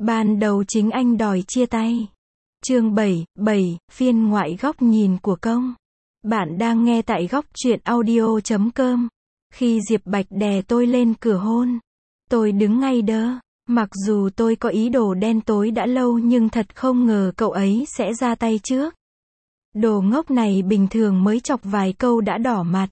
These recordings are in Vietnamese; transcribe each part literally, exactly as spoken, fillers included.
Ban đầu chính anh đòi chia tay. Chương bảy, bảy, phiên ngoại góc nhìn của công. Bạn đang nghe tại góc truyện audio chấm com. Khi Diệp Bạch đè tôi lên cửa hôn, tôi đứng ngay đơ. Mặc dù tôi có ý đồ đen tối đã lâu nhưng thật không ngờ cậu ấy sẽ ra tay trước. Đồ ngốc này bình thường mới chọc vài câu đã đỏ mặt.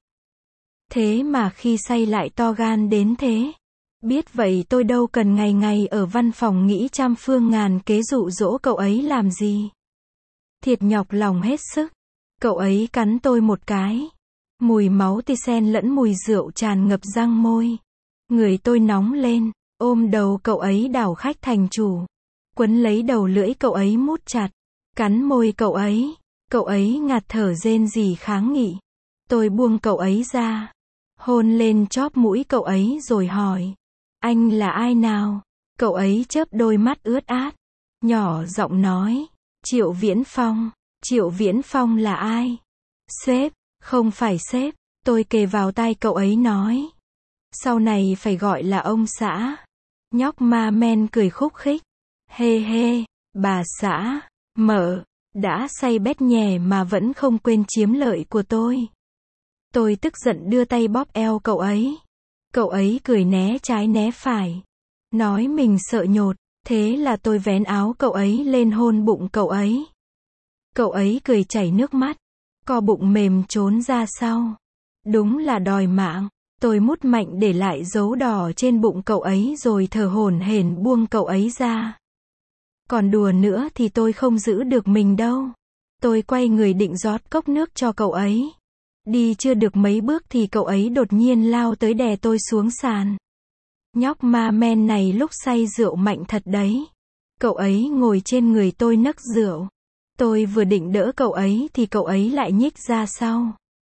Thế mà khi say lại to gan đến thế. Biết vậy tôi đâu cần ngày ngày ở văn phòng nghĩ trăm phương ngàn kế dụ dỗ cậu ấy làm gì. Thiệt nhọc lòng hết sức. Cậu ấy cắn tôi một cái. Mùi máu tươi xen lẫn mùi rượu tràn ngập răng môi. Người tôi nóng lên, ôm đầu cậu ấy đảo khách thành chủ. Quấn lấy đầu lưỡi cậu ấy mút chặt. Cắn môi cậu ấy. Cậu ấy ngạt thở rên rỉ kháng nghị. Tôi buông cậu ấy ra. Hôn lên chóp mũi cậu ấy rồi hỏi. Anh là ai nào? Cậu ấy chớp đôi mắt ướt át. Nhỏ giọng nói. Triệu Viễn Phong. Triệu Viễn Phong là ai? Sếp. Không phải sếp. Tôi kề vào tai cậu ấy nói. Sau này phải gọi là ông xã. Nhóc ma men cười khúc khích. Hê hê. Bà xã. Mở. Đã say bét nhè mà vẫn không quên chiếm lợi của tôi. Tôi tức giận đưa tay bóp eo cậu ấy. Cậu ấy cười né trái né phải. Nói mình sợ nhột. Thế là tôi vén áo cậu ấy lên hôn bụng cậu ấy. Cậu ấy cười chảy nước mắt. Co bụng mềm trốn ra sau. Đúng là đòi mạng. Tôi mút mạnh để lại dấu đỏ trên bụng cậu ấy rồi thở hổn hển buông cậu ấy ra. Còn đùa nữa thì tôi không giữ được mình đâu. Tôi quay người định rót cốc nước cho cậu ấy. Đi chưa được mấy bước thì cậu ấy đột nhiên lao tới đè tôi xuống sàn. Nhóc ma men này lúc say rượu mạnh thật đấy. Cậu ấy ngồi trên người tôi nấc rượu. Tôi vừa định đỡ cậu ấy thì cậu ấy lại nhích ra sau.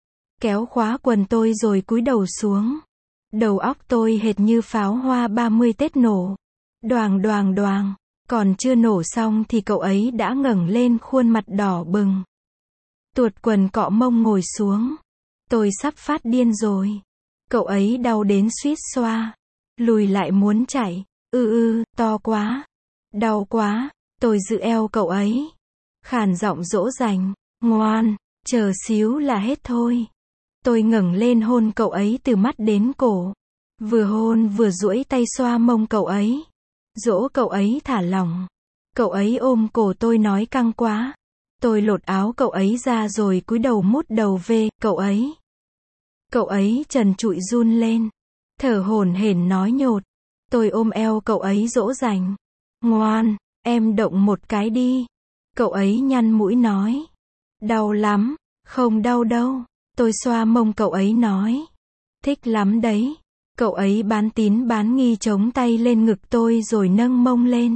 Kéo khóa quần tôi rồi cúi đầu xuống. Đầu óc tôi hệt như pháo hoa ba mươi Tết nổ. Đoàng đoàng đoàng. Còn chưa nổ xong thì cậu ấy đã ngẩng lên khuôn mặt đỏ bừng. Tuột quần cọ mông ngồi xuống. Tôi sắp phát điên rồi. Cậu ấy đau đến suýt xoa. Lùi lại muốn chạy. Ư ư, to quá. Đau quá. Tôi giữ eo cậu ấy. Khàn giọng dỗ dành. Ngoan, chờ xíu là hết thôi. Tôi ngẩng lên hôn cậu ấy từ mắt đến cổ. Vừa hôn vừa duỗi tay xoa mông cậu ấy. Dỗ cậu ấy thả lỏng. Cậu ấy ôm cổ tôi nói căng quá. Tôi lột áo cậu ấy ra rồi cúi đầu mút đầu về cậu ấy. Cậu ấy trần trụi run lên. Thở hổn hển nói nhột. Tôi ôm eo cậu ấy dỗ dành. Ngoan, em động một cái đi. Cậu ấy nhăn mũi nói. Đau lắm. Không đau đâu. Tôi xoa mông cậu ấy nói. Thích lắm đấy. Cậu ấy bán tín bán nghi chống tay lên ngực tôi rồi nâng mông lên.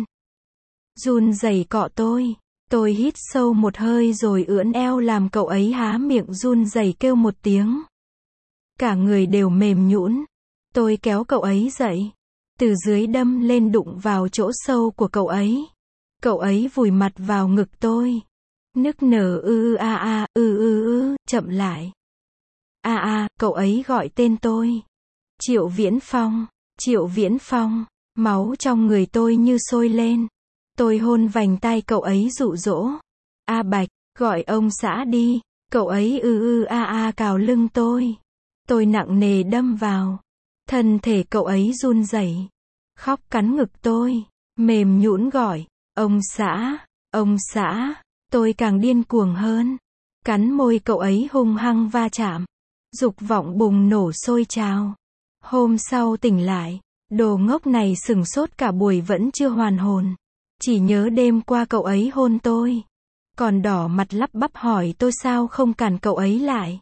Run rẩy cọ tôi. Tôi hít sâu một hơi rồi ưỡn eo làm cậu ấy há miệng run rẩy kêu một tiếng. Cả người đều mềm nhũn. Tôi kéo cậu ấy dậy. Từ dưới đâm lên đụng vào chỗ sâu của cậu ấy. Cậu ấy vùi mặt vào ngực tôi. Nức nở ư ư a a, ư ư ư, chậm lại. A a, cậu ấy gọi tên tôi. Triệu Viễn Phong, Triệu Viễn Phong, máu trong người tôi như sôi lên. Tôi hôn vành tai cậu ấy dụ dỗ. A Bạch, gọi ông xã đi. Cậu ấy ư ư a a cào lưng tôi. Tôi nặng nề đâm vào. Thân thể cậu ấy run rẩy. Khóc cắn ngực tôi. Mềm nhũn gọi. Ông xã, ông xã. Tôi càng điên cuồng hơn. Cắn môi cậu ấy hung hăng va chạm. Dục vọng bùng nổ sôi trào. Hôm sau tỉnh lại. Đồ ngốc này sửng sốt cả buổi vẫn chưa hoàn hồn. Chỉ nhớ đêm qua cậu ấy hôn tôi. Còn đỏ mặt lắp bắp hỏi tôi sao không cản cậu ấy lại.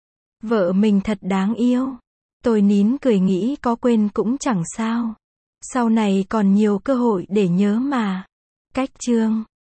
Vợ mình thật đáng yêu. Tôi nín cười nghĩ có quên cũng chẳng sao. Sau này còn nhiều cơ hội để nhớ mà. Cách chương